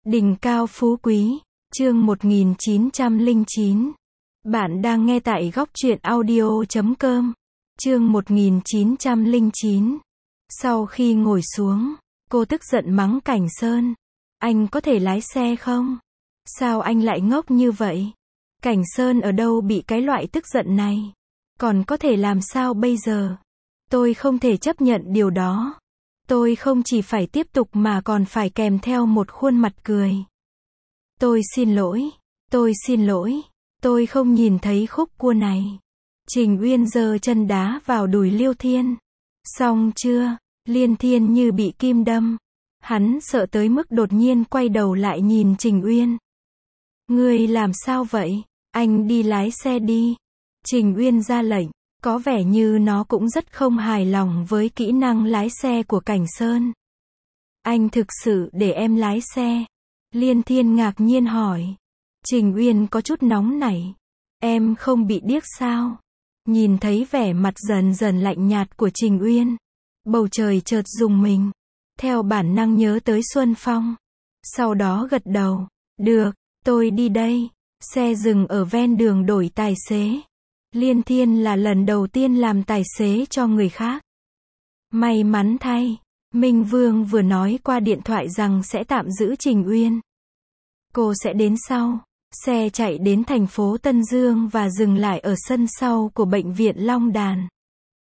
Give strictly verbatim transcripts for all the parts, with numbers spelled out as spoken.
Đỉnh cao phú quý, chương một nghìn chín trăm lẻ chín. Bạn đang nghe tại góc truyện audio chấm com. Chương một nghìn chín trăm lẻ chín. Sau khi ngồi xuống, cô tức giận mắng Cảnh Sơn. Anh có thể lái xe không? Sao anh lại ngốc như vậy? Cảnh Sơn ở đâu bị cái loại tức giận này? Còn có thể làm sao bây giờ? Tôi không thể chấp nhận điều đó. Tôi không chỉ phải tiếp tục mà còn phải kèm theo một khuôn mặt cười. Tôi xin lỗi, tôi xin lỗi, tôi không nhìn thấy khúc cua này. Trình Uyên giơ chân đá vào đùi Liêu Thiên. Xong chưa? Liên Thiên như bị kim đâm. Hắn sợ tới mức đột nhiên quay đầu lại nhìn Trình Uyên. Ngươi làm sao vậy? Anh đi lái xe đi. Trình Uyên ra lệnh. Có vẻ như nó cũng rất không hài lòng với kỹ năng lái xe của Cảnh Sơn. Anh thực sự để em lái xe? Liên Thiên ngạc nhiên hỏi. Trình Uyên có chút nóng nảy. Em không bị điếc sao? Nhìn thấy vẻ mặt dần dần lạnh nhạt của Trình Uyên, bầu trời chợt rùng mình. Theo bản năng nhớ tới Xuân Phong. Sau đó gật đầu. Được, tôi đi đây. Xe dừng ở ven đường đổi tài xế. Liên Thiên là lần đầu tiên làm tài xế cho người khác. May mắn thay, Minh Vương vừa nói qua điện thoại rằng sẽ tạm giữ Trình Uyên. Cô sẽ đến sau. Xe chạy đến thành phố Tân Dương và dừng lại ở sân sau của bệnh viện Long Đàn.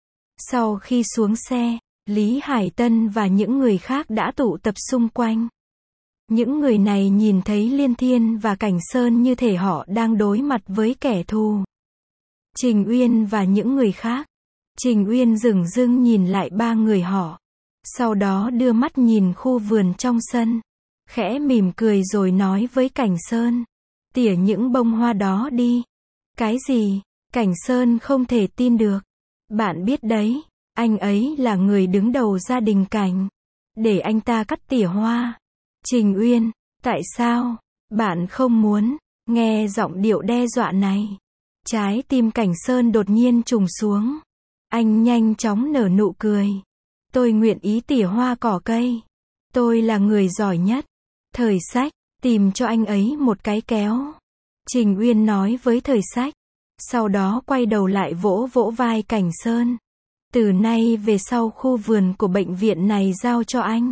Sau khi xuống xe, Lý Hải Tân và những người khác đã tụ tập xung quanh. Những người này nhìn thấy Liên Thiên và Cảnh Sơn như thể họ đang đối mặt với kẻ thù. Trình Uyên và những người khác. Trình Uyên dửng dưng nhìn lại ba người họ. Sau đó đưa mắt nhìn khu vườn trong sân. Khẽ mỉm cười rồi nói với Cảnh Sơn. Tỉa những bông hoa đó đi. Cái gì? Cảnh Sơn không thể tin được. Bạn biết đấy, anh ấy là người đứng đầu gia đình Cảnh. Để anh ta cắt tỉa hoa. Trình Uyên, tại sao? Bạn không muốn? Nghe giọng điệu đe dọa này. Trái tim Cảnh Sơn đột nhiên trùng xuống. Anh nhanh chóng nở nụ cười. Tôi nguyện ý tỉa hoa cỏ cây. Tôi là người giỏi nhất. Thời Sách, tìm cho anh ấy một cái kéo. Trình Uyên nói với Thời Sách. Sau đó quay đầu lại vỗ vỗ vai Cảnh Sơn. Từ nay về sau khu vườn của bệnh viện này giao cho anh.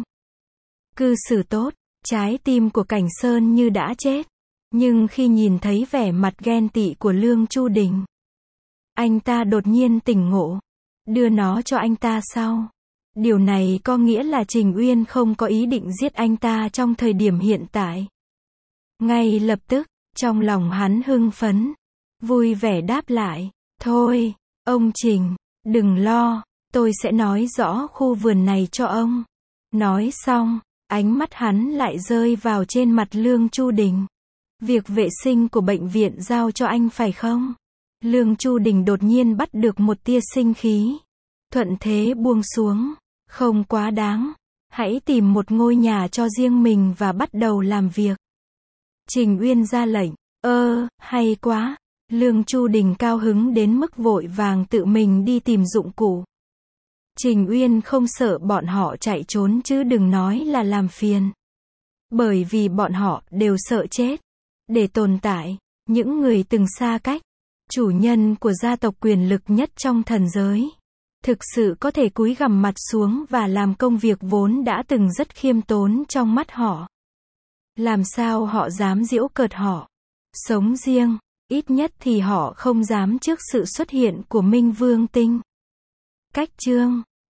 Cư xử tốt. Trái tim của Cảnh Sơn như đã chết. Nhưng khi nhìn thấy vẻ mặt ghen tị của Lương Chu Đình, anh ta đột nhiên tỉnh ngộ. Đưa nó cho anh ta sau. Điều này có nghĩa là Trình Uyên không có ý định giết anh ta trong thời điểm hiện tại. Ngay lập tức, trong lòng hắn hưng phấn, vui vẻ đáp lại. Thôi, ông Trình, đừng lo, tôi sẽ nói rõ khu vườn này cho ông. Nói xong, ánh mắt hắn lại rơi vào trên mặt Lương Chu Đình. Việc vệ sinh của bệnh viện giao cho anh phải không? Lương Chu Đình đột nhiên bắt được một tia sinh khí. Thuận thế buông xuống. Không quá đáng. Hãy tìm một ngôi nhà cho riêng mình và bắt đầu làm việc. Trình Uyên ra lệnh. Ơ, hay quá. Lương Chu Đình cao hứng đến mức vội vàng tự mình đi tìm dụng cụ. Trình Uyên không sợ bọn họ chạy trốn chứ đừng nói là làm phiền. Bởi vì bọn họ đều sợ chết. Để tồn tại, những người từng xa cách, chủ nhân của gia tộc quyền lực nhất trong thần giới, thực sự có thể cúi gằm mặt xuống và làm công việc vốn đã từng rất khiêm tốn trong mắt họ. Làm sao họ dám giễu cợt họ? Sống riêng, ít nhất thì họ không dám trước sự xuất hiện của Minh Vương Tinh. Cách chương